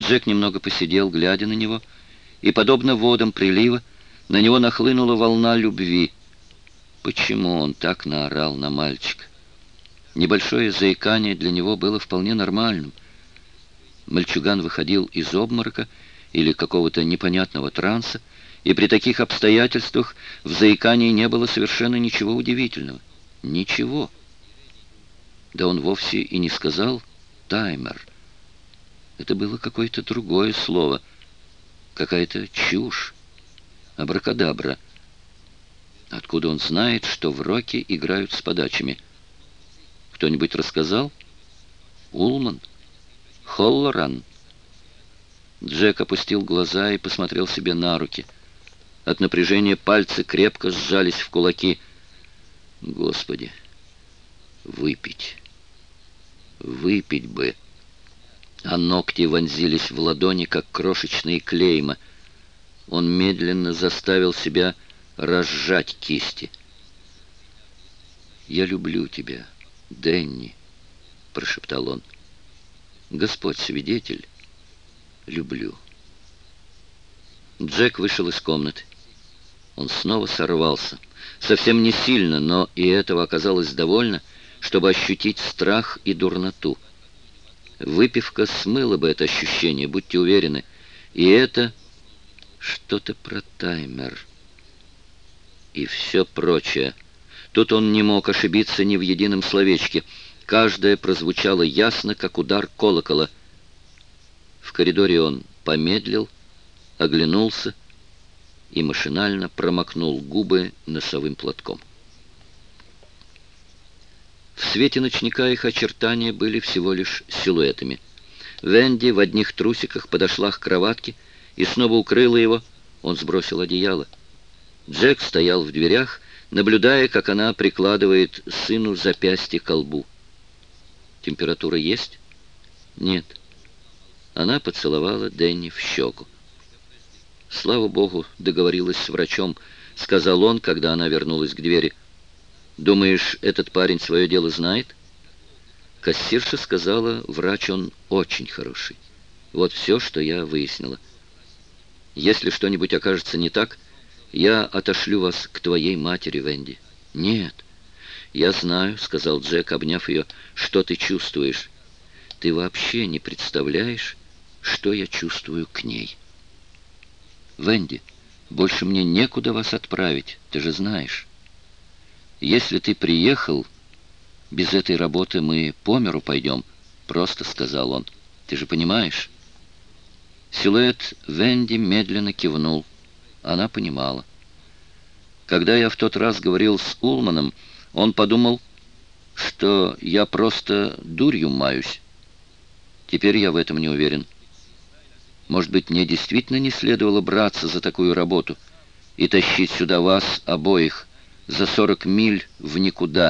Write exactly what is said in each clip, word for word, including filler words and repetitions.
Джек немного посидел, глядя на него, и, подобно водам прилива, на него нахлынула волна любви. Почему он так наорал на мальчика? Небольшое заикание для него было вполне нормальным. Мальчуган выходил из обморока или какого-то непонятного транса, и при таких обстоятельствах в заикании не было совершенно ничего удивительного. Ничего. Да он вовсе и не сказал «таймер». Это было какое-то другое слово, какая-то чушь, абракадабра. Откуда он знает, что в роке играют с подачами? Кто-нибудь рассказал? Улман? Холлоран? Джек опустил глаза и посмотрел себе на руки. От напряжения пальцы крепко сжались в кулаки. Господи, выпить, выпить бы. А ногти вонзились в ладони, как крошечные клейма. Он медленно заставил себя разжать кисти. «Я люблю тебя, Дэнни», — прошептал он. «Господь свидетель, люблю». Джек вышел из комнаты. Он снова сорвался. Совсем не сильно, но и этого оказалось довольно, чтобы ощутить страх и дурноту. Выпивка смыла бы это ощущение, будьте уверены. И это что-то про таймер. И все прочее. Тут он не мог ошибиться ни в едином словечке. Каждое прозвучало ясно, как удар колокола. В коридоре он помедлил, оглянулся и машинально промокнул губы носовым платком. В свете ночника их очертания были всего лишь силуэтами. Венди в одних трусиках подошла к кроватке и снова укрыла его. Он сбросил одеяло. Джек стоял в дверях, наблюдая, как она прикладывает сыну запястье к лбу. «Температура есть?» «Нет». Она поцеловала Дэнни в щеку. «Слава богу, договорилась с врачом», — сказал он, когда она вернулась к двери. «Думаешь, этот парень свое дело знает?» Кассирша сказала, врач он очень хороший. Вот все, что я выяснила. Если что-нибудь окажется не так, я отошлю вас к твоей матери, Венди. «Нет, я знаю», — сказал Джек, обняв ее, — «что ты чувствуешь. Ты вообще не представляешь, что я чувствую к ней. Венди, больше мне некуда вас отправить, ты же знаешь. Если ты приехал, без этой работы мы по миру пойдем», — просто сказал он. «Ты же понимаешь?» Силуэт Венди медленно кивнул. Она понимала. Когда я в тот раз говорил с Улманом, он подумал, что я просто дурью маюсь. Теперь я в этом не уверен. Может быть, мне действительно не следовало браться за такую работу и тащить сюда вас обоих за сорок миль в никуда.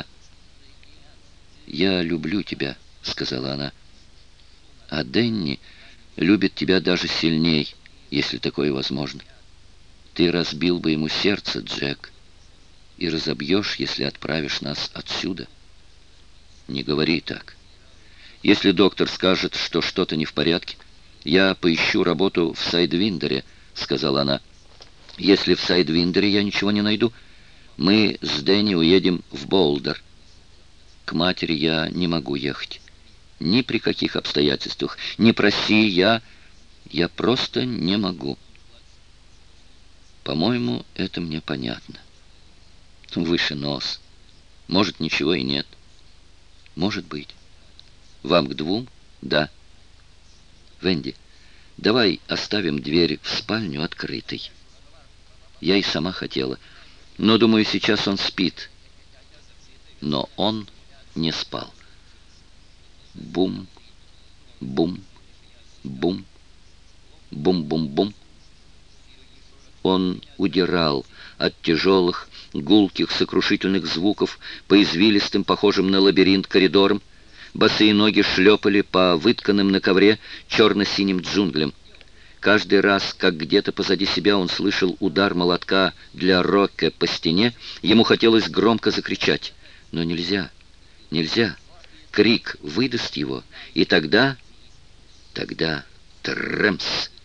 «Я люблю тебя», — сказала она. «А Дэнни любит тебя даже сильней, если такое возможно. Ты разбил бы ему сердце, Джек, и разобьешь, если отправишь нас отсюда». «Не говори так. Если доктор скажет, что что-то не в порядке, я поищу работу в Сайдвиндере», — сказала она. «Если в Сайдвиндере я ничего не найду, мы с Дэнни уедем в Болдер. К матери я не могу ехать. Ни при каких обстоятельствах. Не проси, я... Я просто не могу». «По-моему, это мне понятно. Выше нос. Может, ничего и нет. Может быть. Вам к двум? Да. Венди, давай оставим дверь в спальню открытой. Я и сама хотела. Но, думаю, сейчас он спит». Но он не спал. Бум, бум, бум, бум-бум-бум. Он удирал от тяжелых, гулких, сокрушительных звуков по извилистым, похожим на лабиринт, коридорам. Босые ноги шлепали по вытканным на ковре черно-синим джунглям. Каждый раз, как где-то позади себя он слышал удар молотка для рока по стене, ему хотелось громко закричать. Но нельзя, нельзя. Крик выдаст его, и тогда, тогда, Трэмс!